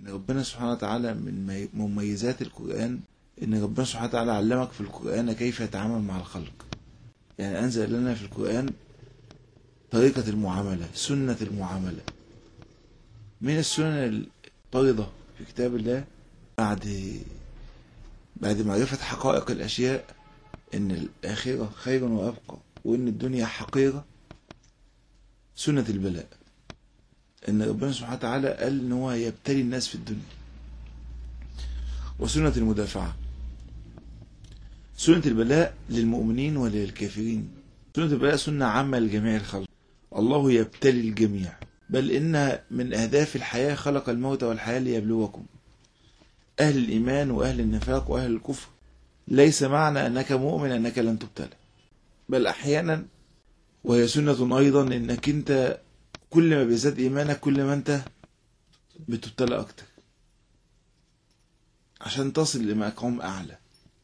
إن ربنا سبحانه وتعالى من مميزات القرآن إن ربنا سبحانه وتعالى علمك في القرآن كيف يتعامل مع الخلق. يعني أنزل لنا في القرآن طريقة المعاملة، سنة المعاملة. من السنن الطاردة في كتاب الله بعد معرفة حقائق الأشياء، إن الآخرة خير وأبقى وإن الدنيا حقيرة، سنة البلاء. إن ربنا سبحانه وتعالى قال إن هو يبتلي الناس في الدنيا. وسنة المدافعة، سنة البلاء للمؤمنين وللكافرين. سنة البلاء سنة عامة لجميع الخلق. الله يبتلي الجميع، بل إن من أهداف الحياة خلق الموت والحياة ليبلوكم، أهل الإيمان وأهل النفاق وأهل الكفر. ليس معنى أنك مؤمن أنك لن تبتلى، بل أحيانا، وهي سنة أيضا، إنك أنت كل ما بيزداد إيمانك كل ما أنت بتبتلى أكتر عشان تصل لمقام أعلى.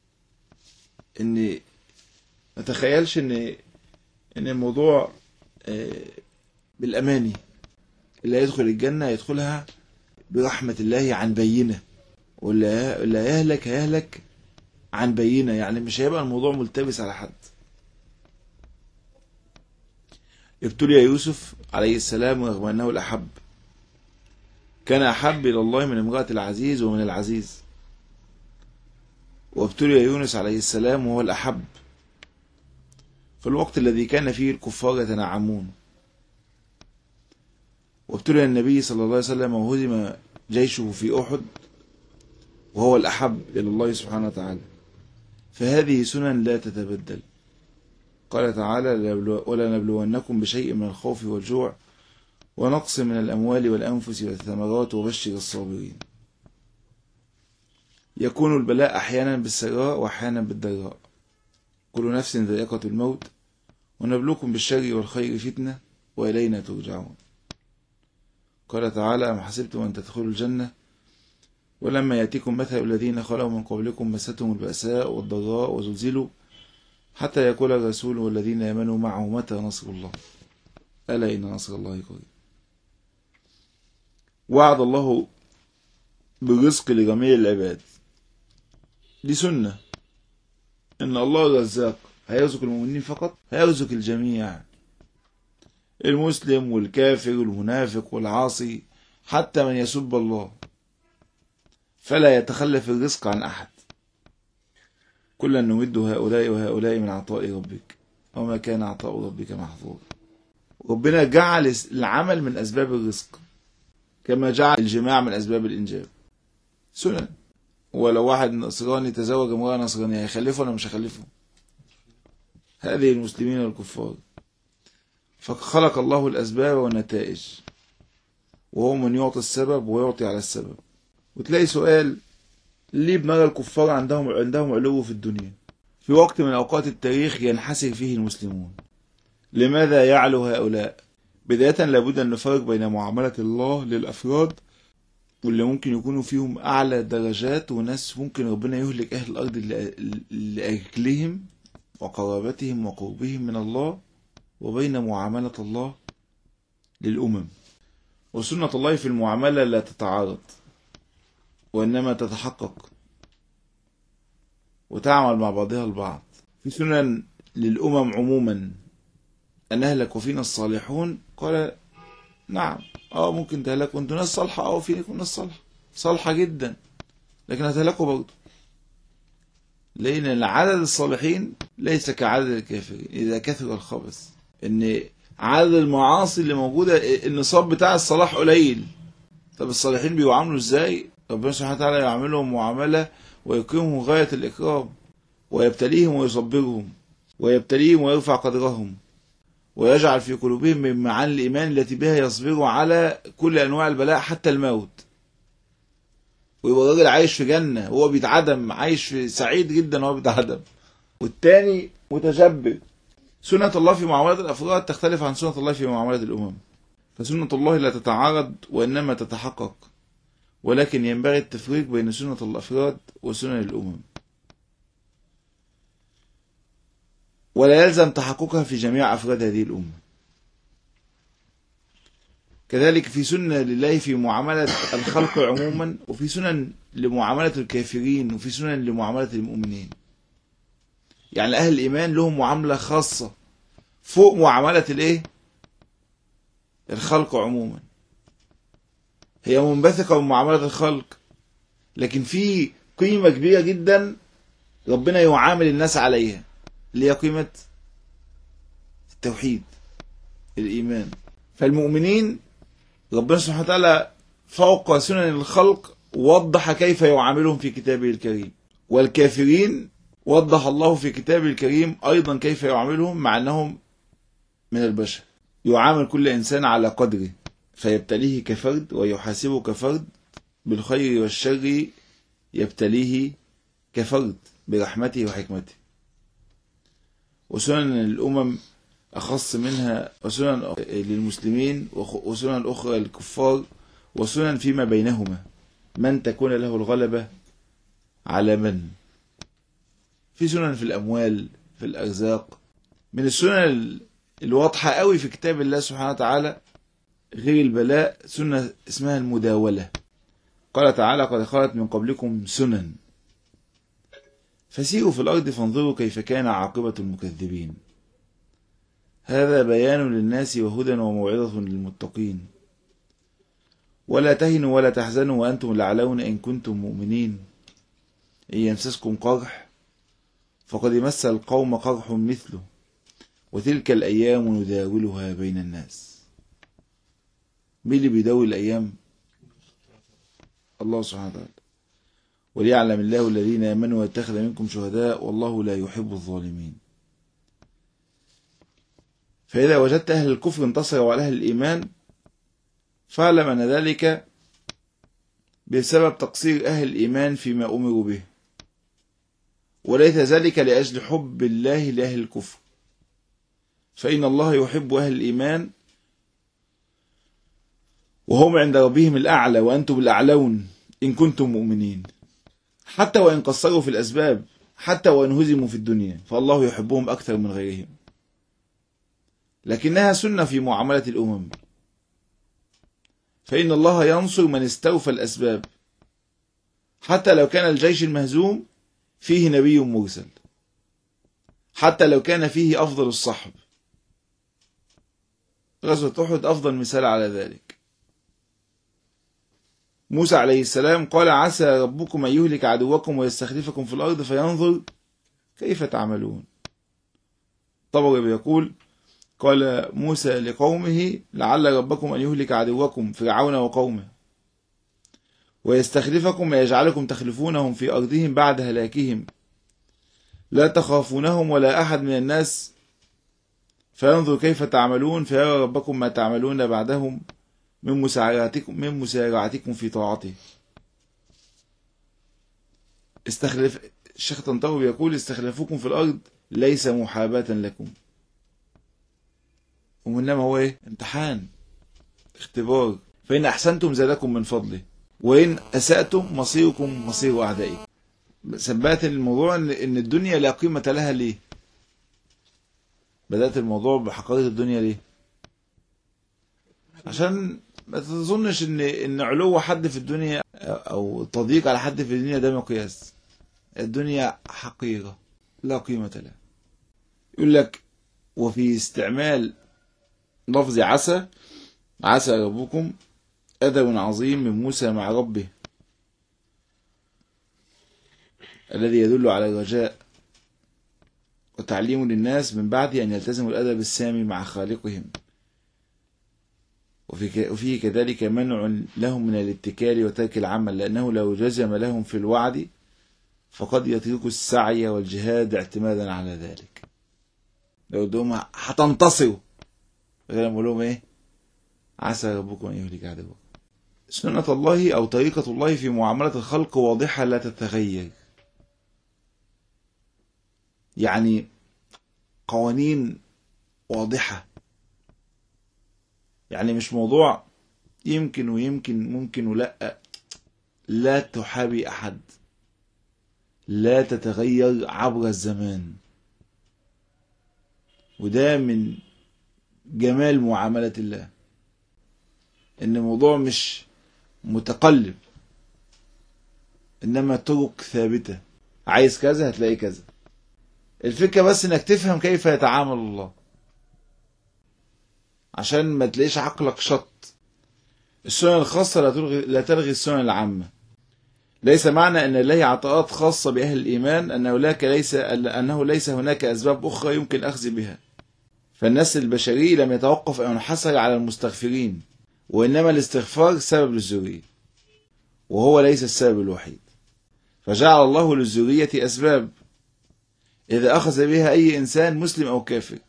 إن ما تخيلش إن الموضوع بالأماني. اللي يدخل الجنة يدخلها برحمة الله عن بينة، واللي يهلك هيهلك عن بينة. يعني مش هيبقى الموضوع ملتبس على حد. ابتلي يوسف عليه السلام رغم أنه الأحب، كان أحب إلى الله من امرأة العزيز ومن العزيز. وابتلي يونس عليه السلام وهو الأحب في الوقت الذي كان فيه الكفار يتنعمون. وابتلي النبي صلى الله عليه وسلم وهزم جيشه في أحد وهو الأحب إلى الله سبحانه وتعالى. فهذه سنن لا تتبدل. قال تعالى: ولنبلونكم بشيء من الخوف والجوع ونقص من الأموال والأنفس والثمرات وبشر الصابرين. يكون البلاء أحيانا بالسراء وأحيانا بالضراء. كل نفس ذائقة الموت ونبلوكم بالشر والخير فتنة وإلينا ترجعون. قال تعالى: أم حسبتم أن تدخلوا الجنة ولما يأتيكم مثل الذين خلوا من قبلكم مستهم البأساء والضراء وزلزلوا حتى يقول الرسول والذين آمنوا معه متى نصر الله ألا إن نصر الله قريب. وعد الله بالرزق لجميع العباد. دي سنة، إن الله رزاق. هيرزق المؤمنين فقط؟ هيرزق الجميع، المسلم والكافر والمنافق والعاصي، حتى من يسب الله. فلا يتخلف الرزق عن أحد. كلا نمد هؤلاء وهؤلاء من عطاء ربك وما كان عطاء ربك محظورا. ربنا جعل العمل من أسباب الرزق كما جعل الجماع من أسباب الإنجاب. سنن. ولو واحد نصراني تزوج امرأة نصرانية هيخلفه ولا مش هيخلفه؟ هذه المسلمين والكفار. فخلق الله الأسباب والنتائج، وهو من يعطي السبب ويعطي على السبب. وتلاقي سؤال: ليه بنرى الكفار عندهم علو في الدنيا في وقت من أوقات التاريخ ينحسر فيه المسلمون؟ لماذا يعلو هؤلاء؟ بداية لابد أن نفرق بين معاملة الله للأفراد، واللي ممكن يكونوا فيهم أعلى درجات وناس ممكن ربنا يهلك أهل الأرض لأجلهم وقرابتهم وقربهم من الله، وبين معاملة الله للأمم. وسنة الله في المعاملة لا تتعارض، وإنما تتحقق وتعمل مع بعضها البعض. في سنن للأمم عموما: أن أهلك وفينا الصالحون. قال: نعم، ممكن تهلكوا انتوا ناس صالحة، فيكم ناس صالحة جدا، لكن هتهلكوا برضه، لأن عدد الصالحين ليس كعدد الكافرين إذا كثر الخبث. إن عدد المعاصي اللي موجودة النصاب بتاع الصلاح قليل. طب الصالحين بيعاملوا ازاي؟ ربنا سبحانه وتعالى يعاملهم معاملة ويكرمهم غاية الإكرام، ويبتليهم ويصبرهم، ويبتليهم ويرفع قدرهم، ويجعل في قلوبهم من معاني الإيمان التي بها يصبروا على كل أنواع البلاء حتى الموت. ويبقى الراجل عايش في جنة وهو بيتعدم، عايش في سعيد جدا وهو بيتعدم، والتاني متجبر. سنة الله في معاملة الأفراد تختلف عن سنة الله في معاملة الأمم. فسنة الله لا تتعارض وإنما تتحقق، ولكن ينبغي التفريق بين سنة الأفراد وسنن الأمم، ولا يلزم تحققها في جميع أفراد هذه الأمة. كذلك في سنة لله في معاملة الخلق عموما، وفي سنن لمعاملة الكافرين، وفي سنن لمعاملة المؤمنين. يعني أهل الإيمان لهم معاملة خاصة فوق معاملة الإيه؟ الخلق عموما. هي منبثقة من معاملة الخلق، لكن في قيمة كبيرة جدا ربنا يعامل الناس عليها، اللي هي قيمة التوحيد، الإيمان. فالمؤمنين ربنا سبحانه وتعالى فوق سنن الخلق وضح كيف يعاملهم في كتابه الكريم، والكافرين وضح الله في كتابه الكريم أيضا كيف يعاملهم، مع أنهم من البشر. يعامل كل إنسان على قدره، فيبتليه كفرد ويحاسبه كفرد، بالخير والشر يبتليه كفرد برحمته وحكمته. وسنن الأمم أخص منها، وسنن للمسلمين وسنن أخرى للكفار، وسنن فيما بينهما، من تكون له الغلبة على من. في سنن في الأموال، في الأرزاق. من السنن الواضحة قوي في كتاب الله سبحانه وتعالى غير البلاء سنة اسمها المداولة. قال تعالى: قد خلت من قبلكم سنن فسيروا في الأرض فانظروا كيف كان عاقبة المكذبين. هذا بيان للناس وهدى وموعظة للمتقين. ولا تهنوا ولا تحزنوا وأنتم الأعلون إن كنتم مؤمنين. إن يمسسكم قرح فقد مس القوم قرح مثله وتلك الأيام نداولها بين الناس. مين اللي بيداول الأيام؟ الله سبحانه وتعالى. وليعلم الله الذين آمنوا ويتخذ منكم شهداء والله لا يحب الظالمين. فإذا وجدت أهل الكفر انتصروا على أهل الإيمان فاعلم أن ذلك بسبب تقصير أهل الإيمان فيما أمروا به، وليس ذلك لأجل حب الله لأهل الكفر، فإن الله يحب أهل الإيمان وهم عند ربهم الأعلى وأنتم الأعلون إن كنتم مؤمنين. حتى وإن قصروا في الأسباب، حتى وإن هزموا في الدنيا، فالله يحبهم أكثر من غيرهم. لكنها سنة في معاملة الأمم، فإن الله ينصر من استوفى الأسباب، حتى لو كان الجيش المهزوم فيه نبي مرسل، حتى لو كان فيه أفضل الصحب. غزوة أحد أفضل مثال على ذلك. موسى عليه السلام قال: عسى ربكم أن يهلك عدوكم ويستخلفكم في الأرض فينظر كيف تعملون. طبعا بيقول: قال موسى لقومه: لعل ربكم أن يهلك عدوكم فرعون وقومه ويستخلفكم ويجعلكم تخلفونهم في أرضهم بعد هلاكهم لا تخافونهم ولا أحد من الناس فينظر كيف تعملون فيرى ربكم ما تعملون بعدهم من مسارعتكم في طاعته. الشيخ طنطاوي يقول: استخلفوكم في الأرض ليس محاباة لكم، وإنما هو امتحان، اختبار. فإن أحسنتم زادكم من فضله وإن أسأتم مصيركم مصير أعدائكم. ثبات الموضوع إن الدنيا لا قيمة لها. ليه بدأت الموضوع بحقائق الدنيا؟ ليه؟ عشان ما تظنش إن علو حد في الدنيا أو تضييق على حد في الدنيا ده مقياس. الدنيا حقيقة لا قيمة لها. يقول لك: وفي استعمال لفظ عسى ربكم أدب عظيم من موسى مع ربه الذي يدل على الرجاء وتعليم للناس من بعد أن يلتزموا الأدب السامي مع خالقهم. وفيه كذلك منع لهم من الاتكال وترك العمل، لأنه لو جزم لهم في الوعد فقد يتركوا السعي والجهاد اعتمادا على ذلك. لو دوما هتنتصروا غير ما لهم عسى ربكم أن يهلك عدوكم. سنة الله أو طريقة الله في معاملة الخلق واضحة لا تتغير، يعني قوانين واضحة، يعني مش موضوع يمكن ويمكن ممكن ولا، لا تحابي أحد، لا تتغير عبر الزمان. وده من جمال معاملة الله. إن الموضوع مش متقلب، إنما طرق ثابتة. عايز كذا هتلاقي كذا. الفكرة بس إنك تفهم كيف يتعامل الله، عشان ما تلاقيش عقلك شط. السنن الخاصة لا تلغي السنن العامة. ليس معنى أن لله عطاءات خاصة بأهل الإيمان أنه ليس هناك أسباب أخرى يمكن الأخذ بها. فالنسل البشري لم يتوقف أو ينحصر على المستغفرين، وإنما الاستغفار سبب للذرية، وهو ليس السبب الوحيد. فجعل الله للذرية أسباب إذا أخذ بها أي إنسان مسلم أو كافر،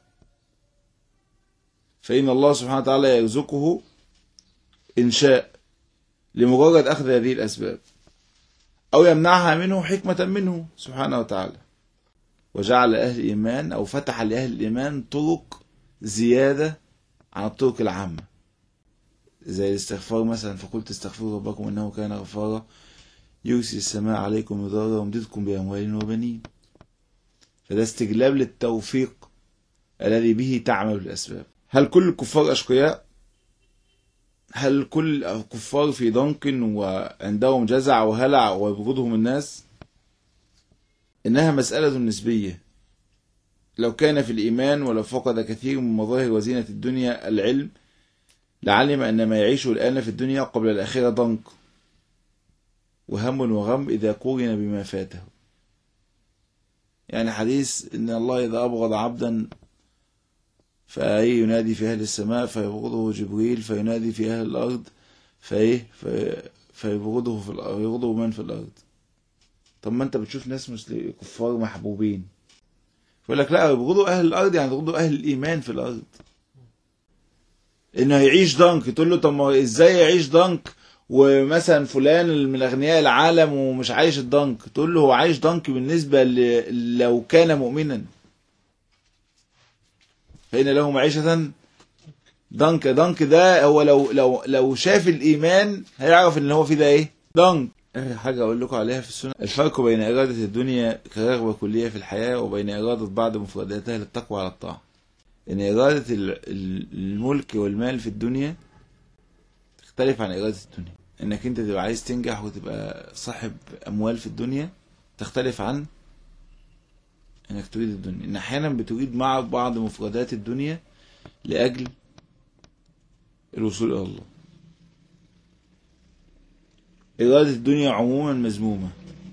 فإن الله سبحانه وتعالى يرزقه إن شاء لمجرد أخذ هذه الأسباب، أو يمنعها منه حكمة منه سبحانه وتعالى. وجعل أهل الإيمان أو فتح لأهل الإيمان طرق زيادة عن الطرق العامة، زي الاستغفار مثلا، فقلت استغفروا ربكم إنه كان غفارا يرسل السماء عليكم مدرارا ويمددكم بأموال وبنين. فده استجلاب للتوفيق الذي به تعمل الأسباب. هل كل الكفار أشقياء؟ هل كل الكفار في ضنك وعندهم جزع وهلع ويبغضهم الناس؟ إنها مسألة نسبية. لو كان في الإيمان ولو فقد كثير من مظاهر وزينة الدنيا العلم لعلم أن ما يعيشه الآن في الدنيا قبل الآخرة ضنك وهم وغم إذا قورن بما فاته. يعني حديث إن الله إذا أبغض عبدا ينادي في أهل السماء فيبغضه جبريل فينادي في أهل الأرض فيبغضه في الأرض، يبغضه من في الأرض. طب ما أنت بتشوف ناس كفار محبوبين، يقول لك لا يبغضوا أهل الأرض يعني يبغضوا أهل الإيمان في الأرض. إنه يعيش ضنك، تقول له طب ما إزاي يعيش ضنك ومثلا فلان من أغنياء العالم ومش عايش الضنك؟ تقول له هو عايش ضنك بالنسبة لو كان مؤمنا فإن له معيشة ضنك. ضنك ده هو لو شاف الإيمان هيعرف إن هو في ده إيه؟ ضنك. حاجة أقول لكم عليها في السنة: الفرق بين إرادة الدنيا كرغبة كلية في الحياة وبين إرادة بعض مفرداتها للتقوى على الطاعة. إن إرادة الملك والمال في الدنيا تختلف عن إرادة الدنيا. إنك أنت تبقى عايز تنجح وتبقى صاحب أموال في الدنيا تختلف عن إنك تريد الدنيا. إن أحيانا بتريد مع بعض مفردات الدنيا لأجل الوصول إلى الله. إرادة الدنيا عموما مذمومة.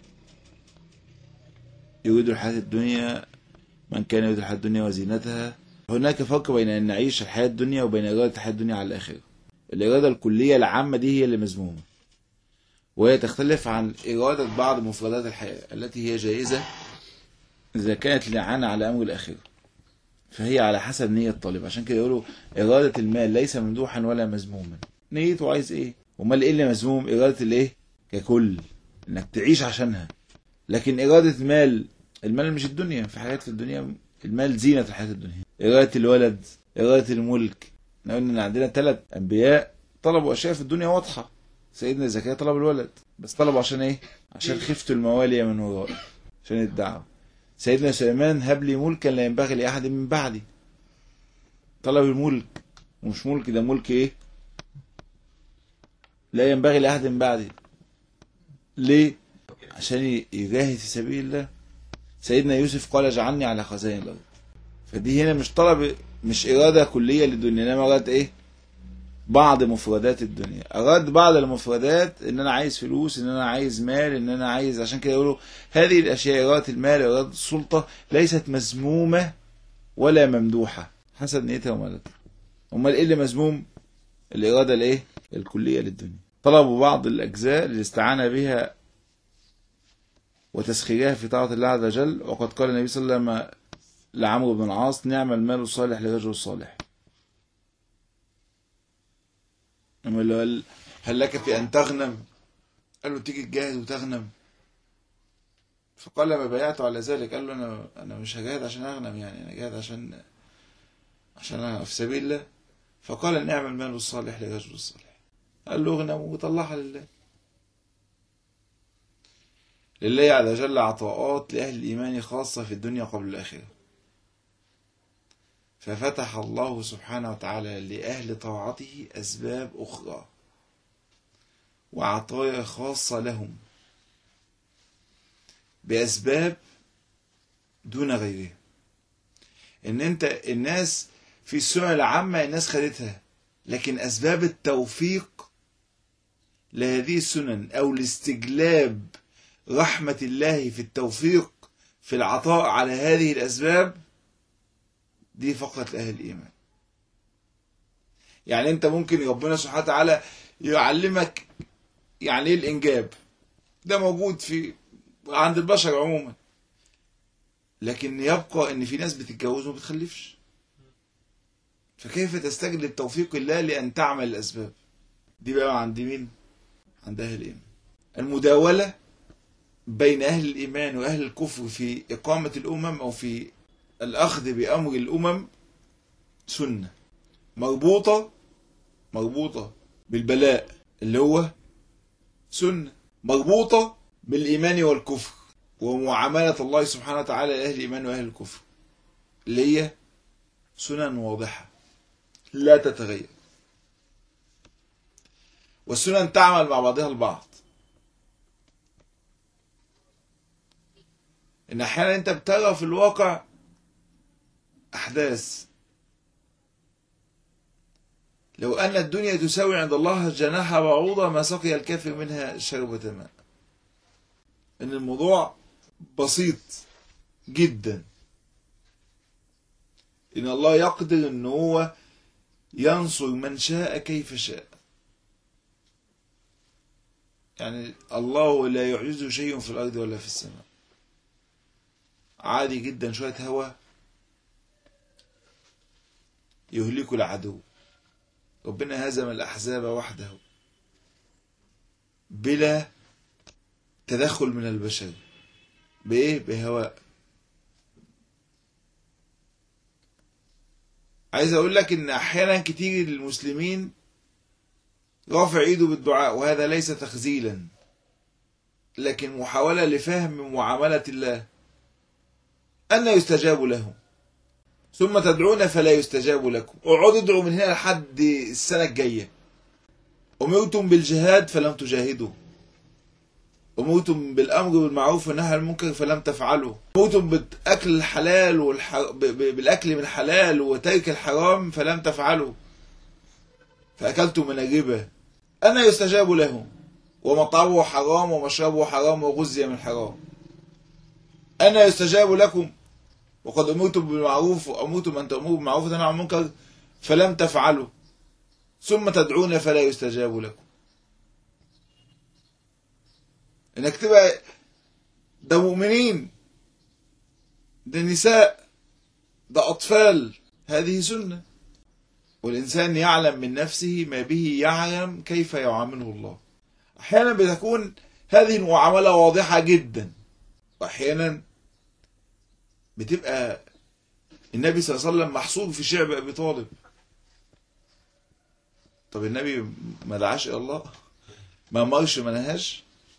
يريد الحياة الدنيا من كان يريد الحياة الدنيا وزينتها. هناك فرق بين أن نعيش الحياة الدنيا وبين إرادة الحياة الدنيا على الآخرة. الإرادة الكلية العامة دي هي اللي مذمومة، وهي تختلف عن إرادة بعض مفردات الحياة التي هي جائزة إذا كانت لعانة على أمر الآخرة، فهي على حسب نية الطالب. عشان كده يقولوا إرادة المال ليس ممدوحا ولا مذموما. نيته عايز إيه؟ ومال إيه اللي مذموم؟ إرادة الإيه؟ ككل، إنك تعيش عشانها. لكن إرادة المال مش الدنيا. في حاجات في الدنيا المال زينة الحياة الدنيا. إرادة الولد، إرادة الملك. قلنا إن عندنا 3 أنبياء طلبوا أشياء في الدنيا واضحة. سيدنا زكريا طلب الولد، بس طلبوا عشان إيه؟ عشان خفت الموالي من ورائي، عشان الدعوة. سيدنا سليمان هب لي ملكا لا ينبغي لأحد من بعدي، طلب الملك. ومش ملك ده، ملك إيه؟ لا ينبغي لأحد من بعدي. ليه؟ عشان يجاهد في سبيل الله. سيدنا يوسف قال اجعلني على خزائن الأرض. فدي هنا مش طلب، مش إرادة كلية للدنيا، إنما إرادة إيه؟ بعض مفردات الدنيا. أراد بعض المفردات، إن أنا عايز فلوس، إن أنا عايز مال، إن أنا عايز. عشان كده يقولوا هذه الأشياء، إرادة المال، إرادة السلطة، ليست مذمومة ولا ممدوحة، حسب نيتها ومالتها. أمال إيه اللي مذموم؟ الإرادة الإيه؟ الكلية للدنيا. طلبوا بعض الأجزاء للاستعانة بها وتسخيرها في طاعة الله عز وجل. وقد قال النبي صلى الله عليه وسلم لعمرو بن العاص: نعم المال الصالح للرجل الصالح. هل لك في أن تغنم؟ قال له تيجي تجاهد وتغنم. فقال ما بايعته على ذلك. قال له أنا مش هجاهد عشان أغنم، يعني أنا جاهد عشان أنا في سبيل الله. فقال نعم المال الصالح للرجل الصالح. قال له اغنم وطلعها لله. لله عز وجل عطاءات لأهل الإيمان خاصة في الدنيا قبل الآخرة. ففتح الله سبحانه وتعالى لأهل طاعته أسباب أخرى وعطايا خاصة لهم بأسباب دون غيرهم. ان انت الناس في السنة العامة الناس خدتها، لكن أسباب التوفيق لهذه السنن أو لاستجلاب رحمة الله في التوفيق في العطاء على هذه الأسباب دي فقط لأهل الإيمان. يعني أنت ممكن ربنا سبحانه وتعالى يعلمك يعني إيه الإنجاب، ده موجود في عند البشر عموما، لكن يبقى إن في ناس بتتجوز وما بتخلفش، فكيف تستجلب توفيق الله لأن تعمل الأسباب دي؟ بقى عند مين؟ عند أهل الإيمان. المداولة بين أهل الإيمان وأهل الكفر في إقامة الأمم أو في الأخذ بأمر الأمم سنة مربوطة بالبلاء اللي هو سنة، مربوطة بالإيمان والكفر ومعاملة الله سبحانه وتعالى لأهل الإيمان وأهل الكفر اللي هي سنن واضحة لا تتغير، والسنن تعمل مع بعضها البعض. إن أحيانا أنت بترى في الواقع أحداث لو أن الدنيا تساوي عند الله جناح بعوضة ما سقي الكافر منها شربة ماء. إن الموضوع بسيط جدا، إن الله يقدر إن هو ينصر من شاء كيف شاء. يعني الله لا يعجزه شيء في الأرض ولا في السماء. عادي جدا شوية هواء يهلك العدو، ربنا هزم الأحزاب وحده بلا تدخل من البشر. بإيه؟ بهواء. عايز أقول لك إن أحيانا كتير المسلمين رافع إيده بالدعاء، وهذا ليس تخزيلا لكن محاولة لفهم معاملة الله، أن يستجاب لهم. ثم تدعون فلا يستجاب لكم، اقعدوا ادعوا من هنا لحد السنة الجاية. أمرتم بالجهاد فلم تجاهدوا، أمرتم بالأمر بالمعروف والنهي عن المنكر فلم تفعلوا، أمرتم بالأكل الحلال بالأكل من الحلال وترك الحرام فلم تفعلوا، فأكلتم من الربا. أنا يستجاب لهم ومطعمه حرام ومشربه حرام وغزي من حرام. أنا يستجاب لكم وقد أمرتم بالمعروف وأمرتم أن تأمروا بالمعروف وتنهوا عن المنكر فلم تفعلوا، ثم تدعون فلا يستجاب لكم. إنك تبقى ده مؤمنين، ده نساء، ده أطفال، هذه سنة. والإنسان يعلم من نفسه ما به يعلم كيف يعامله الله. أحيانا بتكون هذه المعاملة واضحة جدا، وأحيانا بتبقى النبي صلى الله عليه وسلم محصور في شعب أبي طالب. طب النبي ما دعاش إلى الله؟ ما مرش ما نهاش؟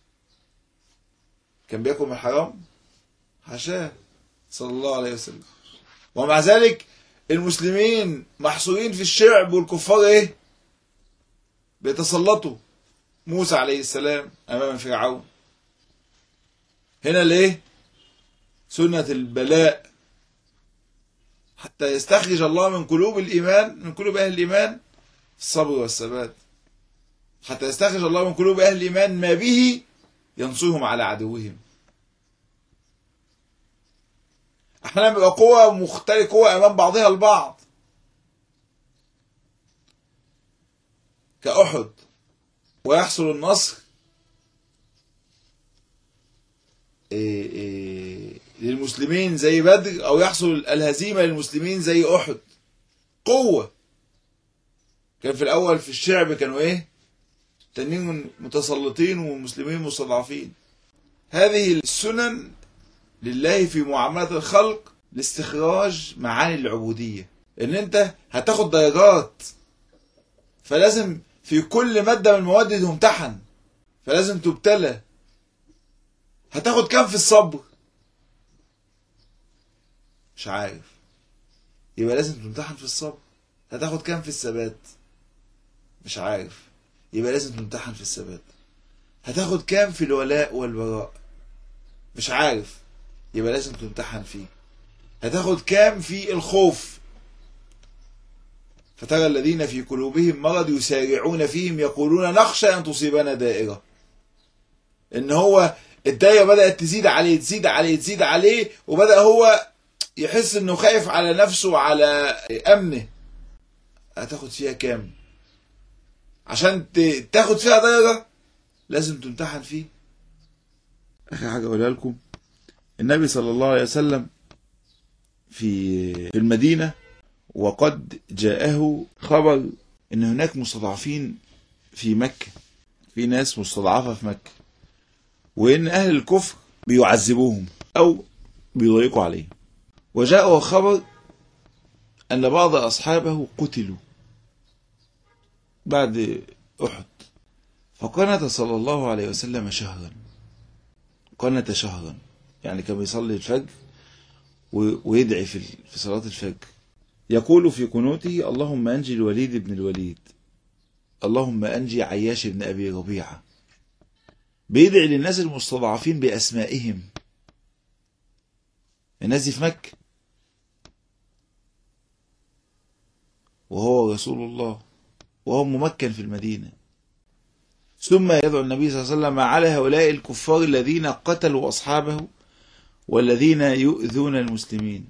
كان بياكل من الحرام؟ حاشاه صلى الله عليه وسلم. ومع ذلك المسلمين محصورين في الشعب والكفار ايه؟ بيتسلطوا. موسى عليه السلام امام فرعون. هنا ليه؟ سنة البلاء حتى يستخرج الله من قلوب الإيمان، من قلوب أهل الإيمان الصبر والثبات، حتى يستخرج الله من قلوب أهل الإيمان ما به ينصرهم على عدوهم. احنا بيبقى قوة مختلفة، قوة أمام بعضها البعض كأحد، ويحصل النصر للمسلمين زي بدر، أو يحصل الهزيمة للمسلمين زي أحد. قوة. كان في الأول في الشعب كانوا إيه؟ تانيين متسلطين والمسلمين مستضعفين. هذه السنن لله في معاملة الخلق لاستخراج معاني العبودية. إن أنت هتاخد درجات، فلازم في كل مادة من المواد تمتحن، فلازم تبتلى. هتاخد كام في الصبر؟ مش عارف. يبقى لازم تمتحن في الصبر. هتاخد كام في الثبات؟ مش عارف، يبقى لازم تمتحن في الثبات. هتاخد كام في الولاء والبراء؟ مش عارف، يبقى لازم تمتحن فيه. هتاخد كام في الخوف؟ فترى الذين في قلوبهم مرض يسارعون فيهم يقولون نخشى أن تصيبنا دائرة. إن هو الدائرة بدأت تزيد عليه تزيد عليه تزيد عليه، وبدأ هو يحس إنه خايف على نفسه وعلى أمنه. هتاخد فيها كام؟ عشان تاخد فيها دائرة لازم تمتحن فيه. آخر حاجة أقولها لكم، النبي صلى الله عليه وسلم في المدينة، وقد جاءه خبر ان هناك مستضعفين في مكة، في ناس مستضعفة في مكة، وان اهل الكفر بيعذبوهم او بيضيقوا عليهم. وجاءه خبر ان بعض اصحابه قتلوا بعد احد، فقنت صلى الله عليه وسلم شهرا. قنت شهرا يعني كان بيصلي الفجر ويدعي في صلاة الفجر، يقول في قنوته اللهم أنجي الوليد بن الوليد، اللهم أنجي عياش بن أبي ربيعة. بيدعي للناس المستضعفين بأسمائهم، الناس دي في مكة وهو رسول الله وهو ممكن في المدينة. ثم يدعو النبي صلى الله عليه وسلم على هؤلاء الكفار الذين قتلوا أصحابه والذين يؤذون المسلمين،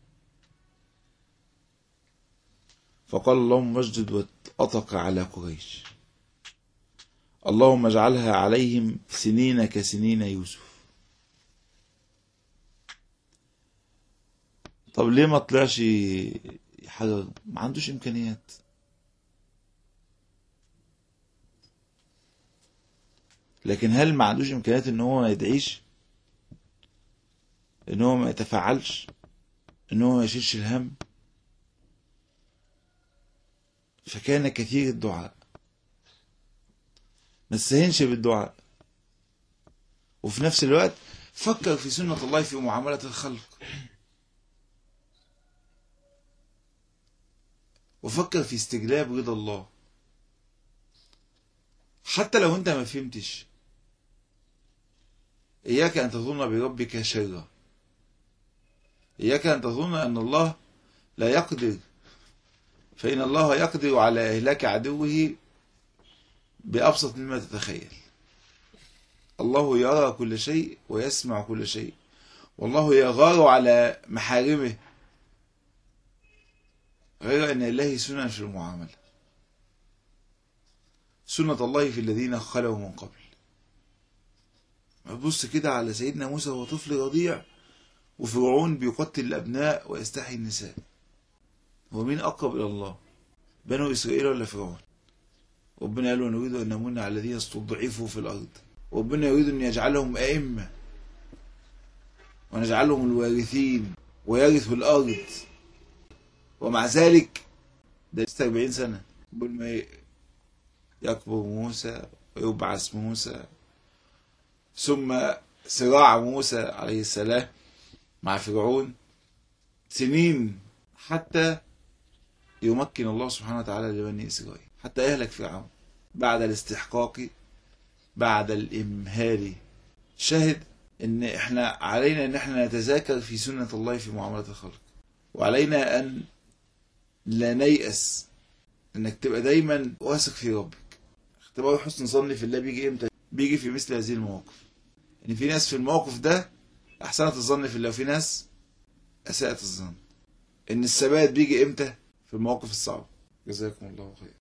فقال اللهم اسجد واتقك على قريش، اللهم اجعلها عليهم سنين كسنين يوسف. طب ليه ما طلعش حاجة؟ ما عندوش إمكانيات. لكن هل ما عندوش إمكانيات إن هو ما يدعيش، إن هو ما يتفاعلش، إن هو ما يشيلش الهم؟ فكان كثير الدعاء، ما استهينش بالدعاء، وفي نفس الوقت فكر في سنة الله في معاملة الخلق، وفكر في استجلاب رضا الله. حتى لو انت ما فهمتش، إياك أن تظن بربك شرا، إياك أن تظن أن الله لا يقدر، فإن الله يقدر على إهلاك عدوه بأبسط مما تتخيل. الله يرى كل شيء ويسمع كل شيء، والله يغار على محارمه، غير أن الله سنن في المعاملة، سنة الله في الذين خلوا من قبل. بص كده على سيدنا موسى وهو طفل رضيع، وفرعون بيقتل الأبناء ويستحيي النساء. هو مين أقرب إلى الله، بنو إسرائيل ولا فرعون؟ ربنا قال نريد أن نمن على الذين استضعفوا في الأرض، وربنا يريد أن يجعلهم أئمة ونجعلهم الوارثين ويرثوا الأرض. ومع ذلك ده 46 سنة قبل ما يكبر موسى ويبعث موسى، ثم صراع موسى عليه السلام مع فرعون، سنين حتى يمكن الله سبحانه وتعالى لبني إسرائيل، حتى يهلك فرعون بعد الاستحقاق، بعد الإمهال. شاهد ان احنا علينا ان احنا نتذاكر في سنة الله في معاملة الخلق، وعلينا ان لا نيأس، انك تبقى دايما واثق في ربك. اختبار حسن ظن في الله بيجي امتى؟ بيجي في مثل هذه المواقف، ان في ناس في الموقف ده احسنت الظن في الله، وفي ناس اساءت الظن. ان الثبات بيجي امتى؟ في المواقف الصعبة. جزاكم الله خير.